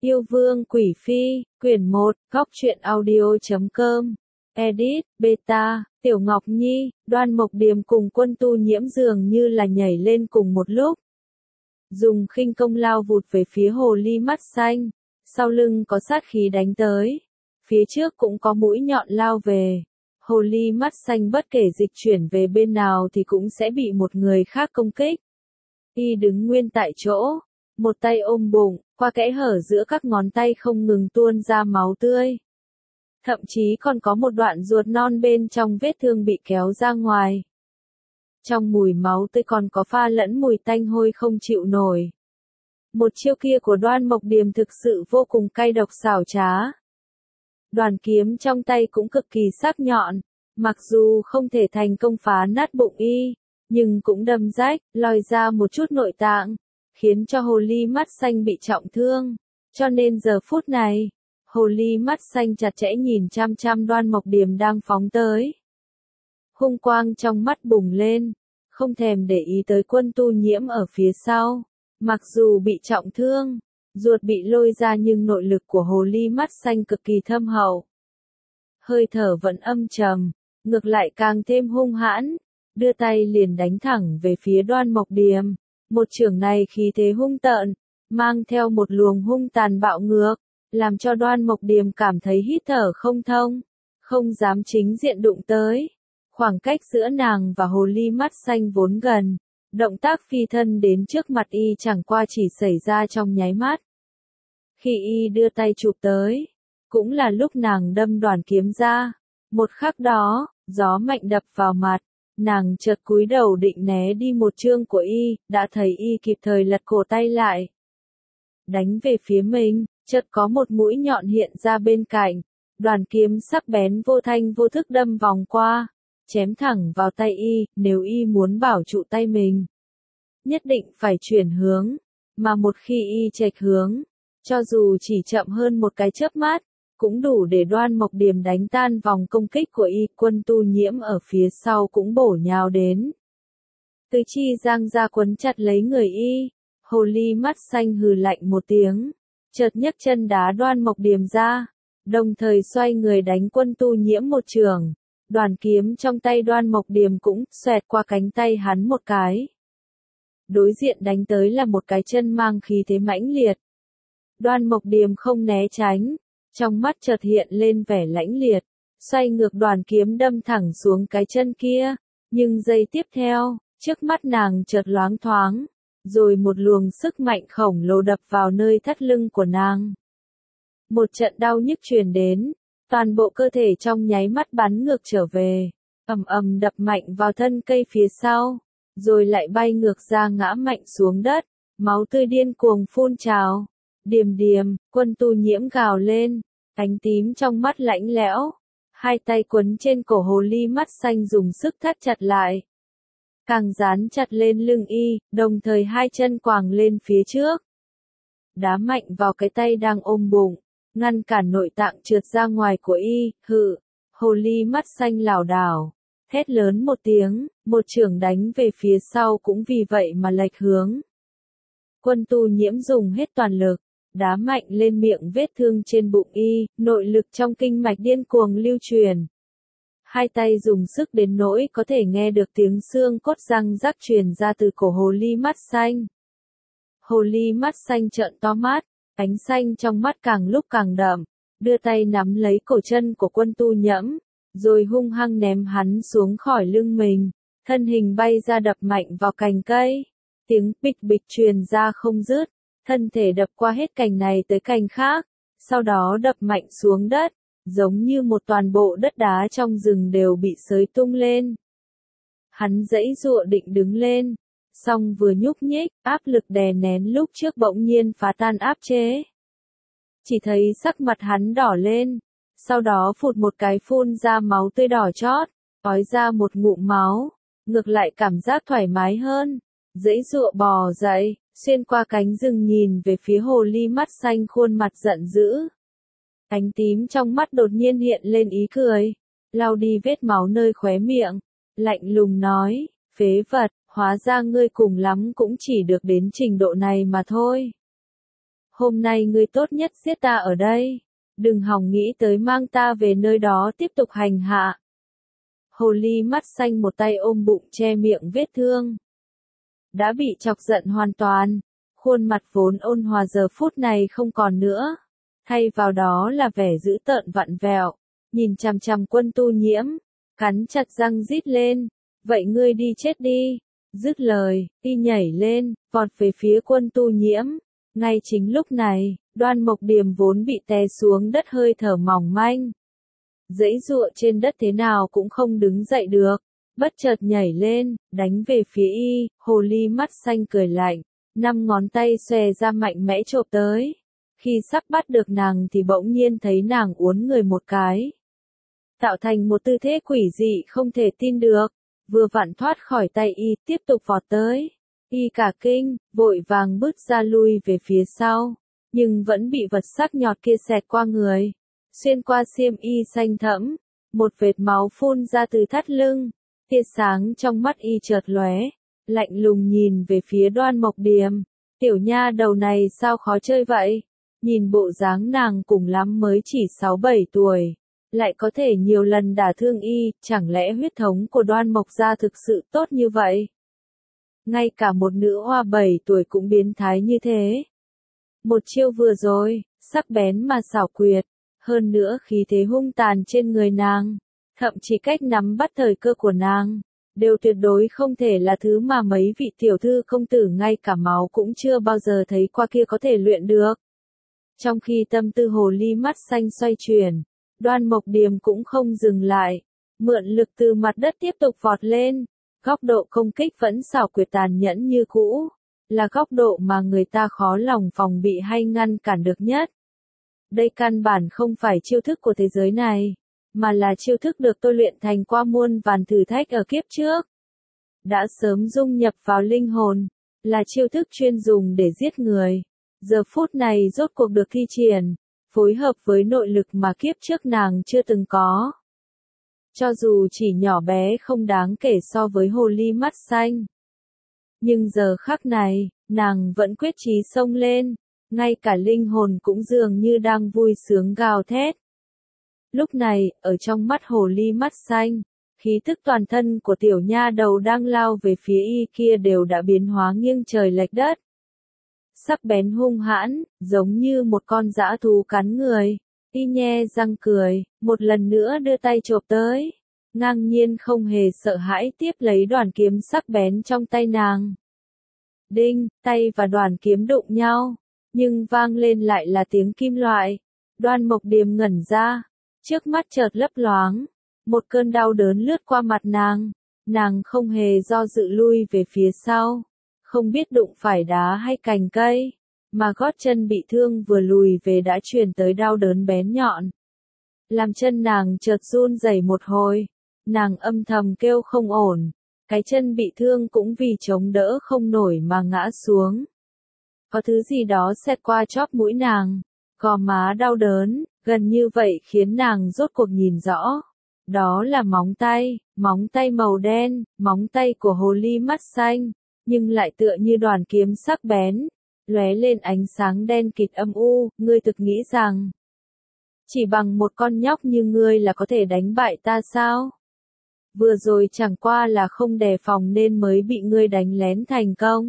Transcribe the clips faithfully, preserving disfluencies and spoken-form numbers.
Yêu Vương Quỷ Phi, quyển một, góc truyện audio chấm com. Edit, Beta, Tiểu Ngọc Nhi, Đoan Mộc Điềm cùng Quân Tu Nhiễm dường như là nhảy lên cùng một lúc. Dùng khinh công lao vụt về phía hồ ly mắt xanh, sau lưng có sát khí đánh tới. Phía trước cũng có mũi nhọn lao về. Hồ ly mắt xanh bất kể dịch chuyển về bên nào thì cũng sẽ bị một người khác công kích. Y đứng nguyên tại chỗ, một tay ôm bụng, qua kẽ hở giữa các ngón tay không ngừng tuôn ra máu tươi. Thậm chí còn có một đoạn ruột non bên trong vết thương bị kéo ra ngoài. Trong mùi máu tươi còn có pha lẫn mùi tanh hôi không chịu nổi. Một chiêu kia của Đoan Mộc Điềm thực sự vô cùng cay độc xảo trá. Đoàn kiếm trong tay cũng cực kỳ sắc nhọn, mặc dù không thể thành công phá nát bụng y, nhưng cũng đâm rách, lòi ra một chút nội tạng, khiến cho hồ ly mắt xanh bị trọng thương. Cho nên giờ phút này, hồ ly mắt xanh chặt chẽ nhìn chăm chăm Đoan Mộc Điềm đang phóng tới. Hung quang trong mắt bùng lên, không thèm để ý tới Quân Tu Nhiễm ở phía sau. Mặc dù bị trọng thương, ruột bị lôi ra nhưng nội lực của hồ ly mắt xanh cực kỳ thâm hậu. Hơi thở vẫn âm trầm, ngược lại càng thêm hung hãn, đưa tay liền đánh thẳng về phía Đoan Mộc Điềm. Một chưởng này khí thế hung tợn, mang theo một luồng hung tàn bạo ngược, làm cho Đoan Mộc Điềm cảm thấy hít thở không thông, không dám chính diện đụng tới. Khoảng cách giữa nàng và hồ ly mắt xanh vốn gần, động tác phi thân đến trước mặt y chẳng qua chỉ xảy ra trong nháy mắt. Khi y đưa tay chụp tới, cũng là lúc nàng đâm đoàn kiếm ra. Một khắc đó, gió mạnh đập vào mặt, nàng chợt cúi đầu định né đi một chương của y, đã thấy y kịp thời lật cổ tay lại. Đánh về phía mình, chợt có một mũi nhọn hiện ra bên cạnh, đoàn kiếm sắc bén vô thanh vô thức đâm vòng qua, chém thẳng vào tay y. Nếu y muốn bảo trụ tay mình, nhất định phải chuyển hướng, mà một khi y chệch hướng, cho dù chỉ chậm hơn một cái chớp mắt, cũng đủ để Đoan Mộc Điềm đánh tan vòng công kích của y. Quân Tu Nhiễm ở phía sau cũng bổ nhào đến. Tứ chi giang ra quấn chặt lấy người y, hồ ly mắt xanh hừ lạnh một tiếng, chợt nhấc chân đá Đoan Mộc Điềm ra, đồng thời xoay người đánh Quân Tu Nhiễm một chưởng. Đoàn kiếm trong tay Đoan Mộc Điềm cũng xoẹt qua cánh tay hắn một cái. Đối diện đánh tới là một cái chân mang khí thế mãnh liệt. Đoan Mộc Điềm không né tránh, trong mắt chợt hiện lên vẻ lãnh liệt, xoay ngược đoàn kiếm đâm thẳng xuống cái chân kia, nhưng giây tiếp theo, trước mắt nàng chợt loáng thoáng, rồi một luồng sức mạnh khổng lồ đập vào nơi thắt lưng của nàng. Một trận đau nhức truyền đến, toàn bộ cơ thể trong nháy mắt bắn ngược trở về, ầm ầm đập mạnh vào thân cây phía sau, rồi lại bay ngược ra ngã mạnh xuống đất, máu tươi điên cuồng phun trào. Điềm Điềm, Quân Tu Nhiễm gào lên, ánh tím trong mắt lạnh lẽo, hai tay quấn trên cổ hồ ly mắt xanh dùng sức thắt chặt lại. Càng dán chặt lên lưng y, đồng thời hai chân quàng lên phía trước. Đá mạnh vào cái tay đang ôm bụng, ngăn cản nội tạng trượt ra ngoài của y. Hự, hồ ly mắt xanh lảo đảo, thét lớn một tiếng, một chưởng đánh về phía sau cũng vì vậy mà lệch hướng. Quân Tu Nhiễm dùng hết toàn lực, đá mạnh lên miệng vết thương trên bụng y, nội lực trong kinh mạch điên cuồng lưu truyền. Hai tay dùng sức đến nỗi có thể nghe được tiếng xương cốt răng rắc truyền ra từ cổ hồ ly mắt xanh. Hồ ly mắt xanh trợn to mắt, ánh xanh trong mắt càng lúc càng đậm, đưa tay nắm lấy cổ chân của Quân Tu Nhiễm, rồi hung hăng ném hắn xuống khỏi lưng mình, thân hình bay ra đập mạnh vào cành cây. Tiếng bịch bịch truyền ra không dứt, thân thể đập qua hết cành này tới cành khác, sau đó đập mạnh xuống đất, giống như một toàn bộ đất đá trong rừng đều bị xới tung lên. Hắn giãy giụa định đứng lên, song vừa nhúc nhích, áp lực đè nén lúc trước bỗng nhiên phá tan áp chế. Chỉ thấy sắc mặt hắn đỏ lên, sau đó phụt một cái phun ra máu tươi đỏ chót, ói ra một ngụm máu, ngược lại cảm giác thoải mái hơn. Giãy giụa bò dậy, xuyên qua cánh rừng nhìn về phía hồ ly mắt xanh khuôn mặt giận dữ. Ánh tím trong mắt đột nhiên hiện lên ý cười, lau đi vết máu nơi khóe miệng, lạnh lùng nói, phế vật, hóa ra ngươi cùng lắm cũng chỉ được đến trình độ này mà thôi. Hôm nay ngươi tốt nhất giết ta ở đây. Đừng hòng nghĩ tới mang ta về nơi đó tiếp tục hành hạ. Hồ ly mắt xanh một tay ôm bụng che miệng vết thương. Đã bị chọc giận hoàn toàn. Khuôn mặt vốn ôn hòa giờ phút này không còn nữa. Thay vào đó là vẻ dữ tợn vặn vẹo. Nhìn chằm chằm Quân Tu Nhiễm. Cắn chặt răng rít lên. Vậy ngươi đi chết đi. Dứt lời, y nhảy lên, vọt về phía Quân Tu Nhiễm. Ngay chính lúc này, Đoan Mộc Điềm vốn bị té xuống đất hơi thở mỏng manh. Giãy giụa trên đất thế nào cũng không đứng dậy được. Bất chợt nhảy lên, đánh về phía y, hồ ly mắt xanh cười lạnh. Năm ngón tay xòe ra mạnh mẽ chộp tới. Khi sắp bắt được nàng thì bỗng nhiên thấy nàng uốn người một cái. Tạo thành một tư thế quỷ dị không thể tin được. Vừa vặn thoát khỏi tay y, tiếp tục vọt tới. Y cả kinh, vội vàng bước ra lui về phía sau. Nhưng vẫn bị vật sắc nhọt kia xẹt qua người. Xuyên qua xiêm y xanh thẫm. Một vệt máu phun ra từ thắt lưng. Tia sáng trong mắt y chợt lóe. Lạnh lùng nhìn về phía Đoan Mộc Điềm. Tiểu nha đầu này sao khó chơi vậy? Nhìn bộ dáng nàng cùng lắm mới chỉ sáu bảy tuổi. Lại có thể nhiều lần đả thương y, chẳng lẽ huyết thống của Đoan Mộc gia thực sự tốt như vậy? Ngay cả một nữ hoa bảy tuổi cũng biến thái như thế. Một chiêu vừa rồi, sắc bén mà xảo quyệt, hơn nữa khí thế hung tàn trên người nàng, thậm chí cách nắm bắt thời cơ của nàng, đều tuyệt đối không thể là thứ mà mấy vị tiểu thư công tử ngay cả máu cũng chưa bao giờ thấy qua kia có thể luyện được. Trong khi tâm tư hồ ly mắt xanh xoay chuyển, Đoan Mộc Điềm cũng không dừng lại, mượn lực từ mặt đất tiếp tục vọt lên. Góc độ công kích vẫn xảo quyệt tàn nhẫn như cũ, là góc độ mà người ta khó lòng phòng bị hay ngăn cản được nhất. Đây căn bản không phải chiêu thức của thế giới này, mà là chiêu thức được tôi luyện thành qua muôn vàn thử thách ở kiếp trước. Đã sớm dung nhập vào linh hồn, là chiêu thức chuyên dùng để giết người. Giờ phút này rốt cuộc được thi triển, phối hợp với nội lực mà kiếp trước nàng chưa từng có. Cho dù chỉ nhỏ bé không đáng kể so với hồ ly mắt xanh. Nhưng giờ khắc này, nàng vẫn quyết chí xông lên, ngay cả linh hồn cũng dường như đang vui sướng gào thét. Lúc này, ở trong mắt hồ ly mắt xanh, khí tức toàn thân của tiểu nha đầu đang lao về phía y kia đều đã biến hóa nghiêng trời lệch đất. Sắc bén hung hãn, giống như một con dã thú cắn người. Y nhe răng cười, một lần nữa đưa tay chộp tới. Ngang nhiên không hề sợ hãi tiếp lấy đoàn kiếm sắc bén trong tay nàng. Đinh, tay và đoàn kiếm đụng nhau. Nhưng vang lên lại là tiếng kim loại. Đoan Mộc Điềm ngẩn ra. Trước mắt chợt lấp loáng. Một cơn đau đớn lướt qua mặt nàng. Nàng không hề do dự lui về phía sau. Không biết đụng phải đá hay cành cây. Mà gót chân bị thương vừa lùi về đã truyền tới đau đớn bén nhọn. Làm chân nàng chợt run rẩy một hồi. Nàng âm thầm kêu không ổn. Cái chân bị thương cũng vì chống đỡ không nổi mà ngã xuống. Có thứ gì đó xẹt qua chóp mũi nàng. Gò má đau đớn, gần như vậy khiến nàng rốt cuộc nhìn rõ. Đó là móng tay, móng tay màu đen, móng tay của hồ ly mắt xanh. Nhưng lại tựa như đoàn kiếm sắc bén. Lóe lên ánh sáng đen kịt âm u, ngươi thực nghĩ rằng chỉ bằng một con nhóc như ngươi là có thể đánh bại ta sao? Vừa rồi chẳng qua là không đề phòng nên mới bị ngươi đánh lén thành công.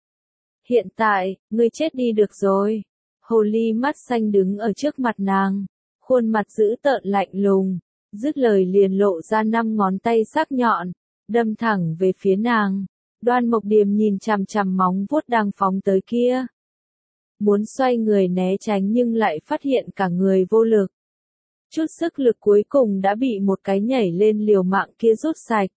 Hiện tại, ngươi chết đi được rồi. Hồ ly mắt xanh đứng ở trước mặt nàng, khuôn mặt dữ tợn lạnh lùng, dứt lời liền lộ ra năm ngón tay sắc nhọn, đâm thẳng về phía nàng. Đoan Mộc Điềm nhìn chằm chằm móng vuốt đang phóng tới kia. Muốn xoay người né tránh nhưng lại phát hiện cả người vô lực. Chút sức lực cuối cùng đã bị một cái nhảy lên liều mạng kia rút sạch.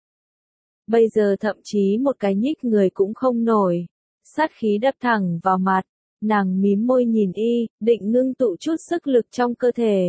Bây giờ thậm chí một cái nhích người cũng không nổi. Sát khí đập thẳng vào mặt. Nàng mím môi nhìn y, định ngưng tụ chút sức lực trong cơ thể.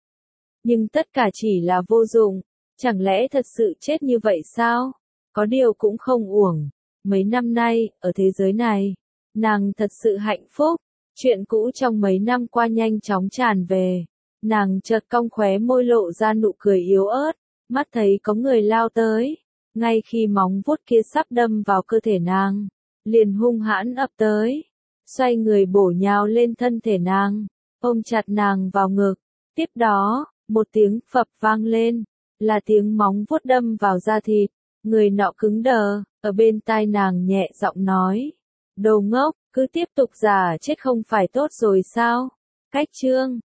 Nhưng tất cả chỉ là vô dụng. Chẳng lẽ thật sự chết như vậy sao? Có điều cũng không uổng. Mấy năm nay, ở thế giới này, nàng thật sự hạnh phúc. Chuyện cũ trong mấy năm qua nhanh chóng tràn về. Nàng chợt cong khóe môi lộ ra nụ cười yếu ớt. Mắt thấy có người lao tới. Ngay khi móng vuốt kia sắp đâm vào cơ thể nàng, liền hung hãn ập tới. xoay người bổ nhào lên thân thể nàng, ôm chặt nàng vào ngực. Tiếp đó, một tiếng phập vang lên, là tiếng móng vuốt đâm vào da thịt, người nọ cứng đờ, ở bên tai nàng nhẹ giọng nói, đồ ngốc, cứ tiếp tục giả chết không phải tốt rồi sao? Cách chương